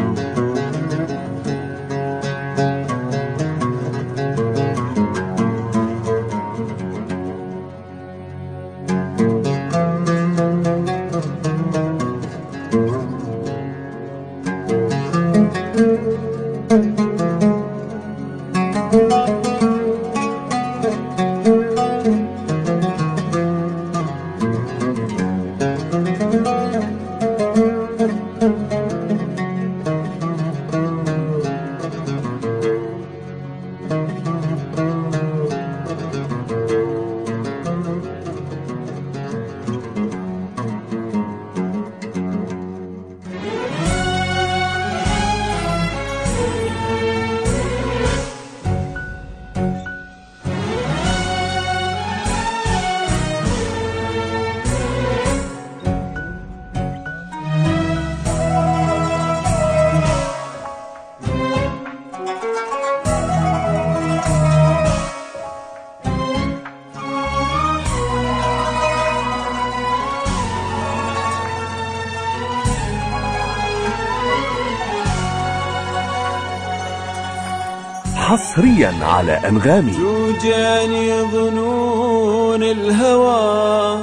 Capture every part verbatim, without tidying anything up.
حصريا على أنغامي. توجعني ظنون الهوى،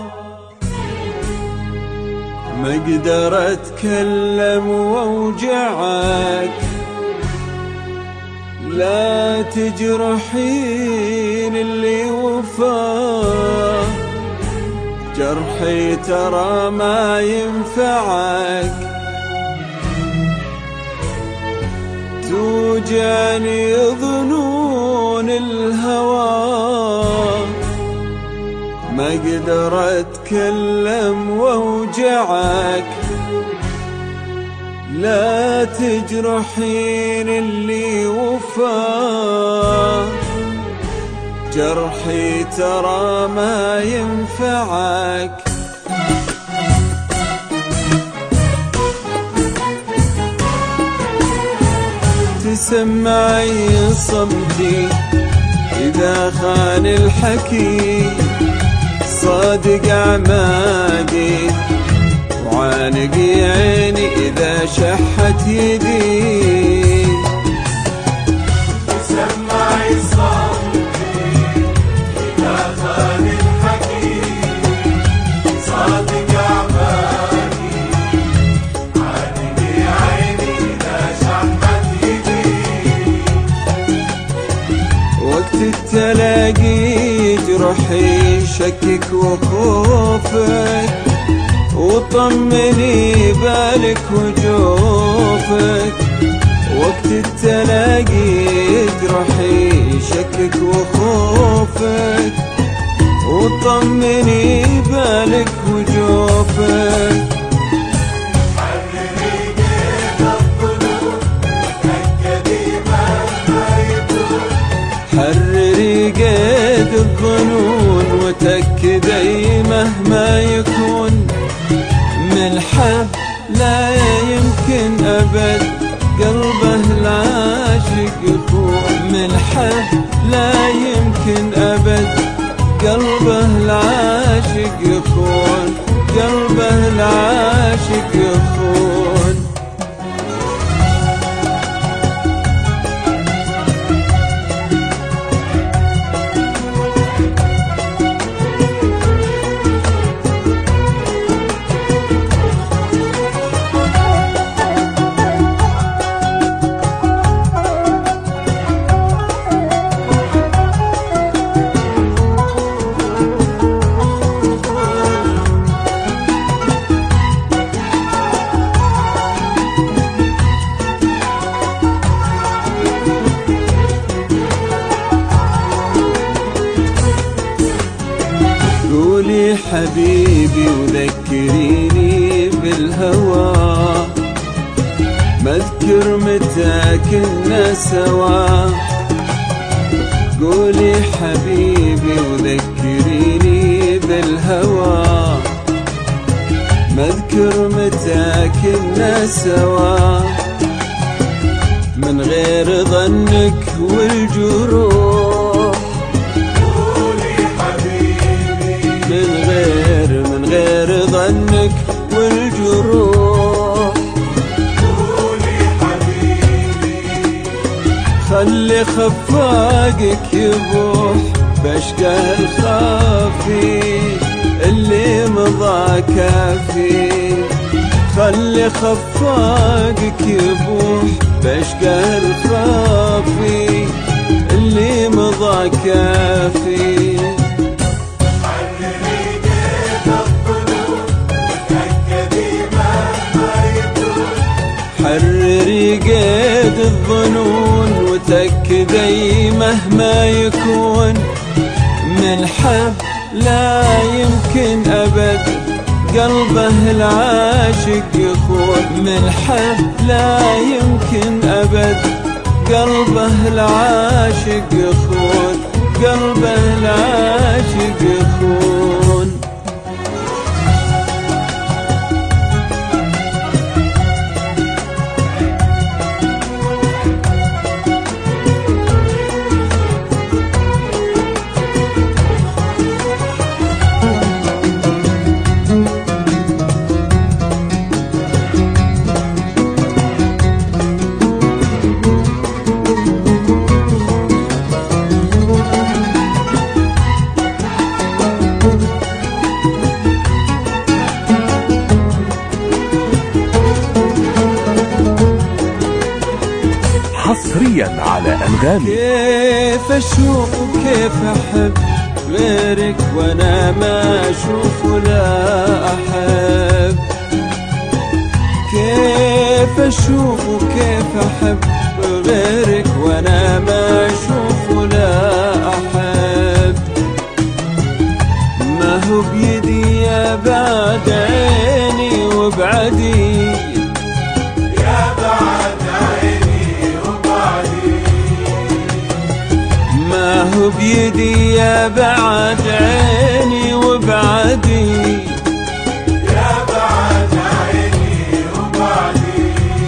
ما اقدر اتكلم واوجعك، لا تجرحين اللي وفاه، جرحي ترى ما ينفعك. توجعني ظنون الهوى، ما اقدر اتكلم واوجعك، لا تجرحين اللي وفاه، جرحي ترى ما ينفعك. تسمعي صمتي إذا خان الحكي، صادق أعماقي وعانقي عيني إذا شحت يدي. تسمعي صمتي إذا خان الحكي، صادق أعماقي وعانقي عيني إذا شحت يدي. وقت التلاقي جرحي شكك وخوفك، وطمني بالك وجوفك. وقت التلاقي جرحي شكك وخوفك، وطمني بالك وجوفك. حرري قيد الظنون وتأكدي مهما يكون، من حب لا يمكن أبد قلبه العاشق يخون. من حب لا يمكن أبد قلبه العاشق يخون، قلبه العاشق يخون. قولي حبيبي وذكريني بالهوى، ما اذكر متى كنا سوا. قولي حبيبي وذكريني بالهوى، ما اذكر متى كنا سوا. من غير ظنك والجروح، من غير من غير ظنك والجروح. قولي خلي خفاقك يبوح بشقه الخافي اللي مضى كافي. خلي خفاقك يبوح بشقه الخافي اللي مضى كافي. حرري قيد الظنون وتأكدي مهما يكون من حب لا يمكن أبد قلبه العاشق يخون. من حب لا يمكن أبد قلبه العاشق يخون. قلبه العاشق يخون. حصريا على أنغامي. كيف أشوف وكيف أحب غيرك وأنا ما أشوف ولا أحب. كيف أشوف وكيف أحب غيرك وأنا ما أشوف ولا أحب. ما هو بيدي يا بعد عيني وبعدي يا بعد عيني وبعدي. ما هو بيدي يا بعد عيني وبعدي. يا بعد عيني وبعدي.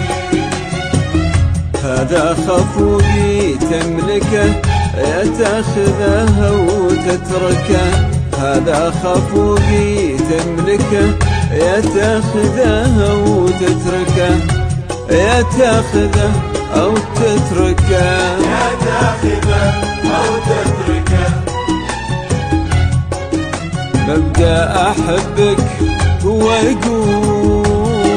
هذا خفوقي تملكه يا تاخذه وتتركه. هذا خفوقي تملكه يا تاخذه وتتركه. يا تاخذه أو تتركه. يا تاخذه أو تتركه. ببقى أحبك هو يقول.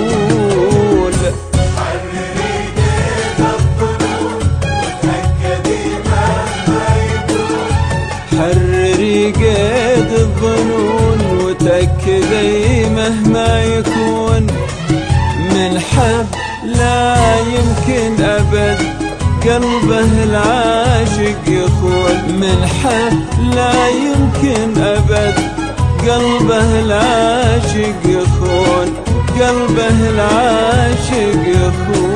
حرري قيد الظنون وتأكدي مهما يكون. حرري قيد الظنون وتأكدي مهما يكون من حب لا يمكن أبد قلبه العاشق يخون. من حب لا يمكن أبد قلبه العاشق يخون. قلبه العاشق يخون.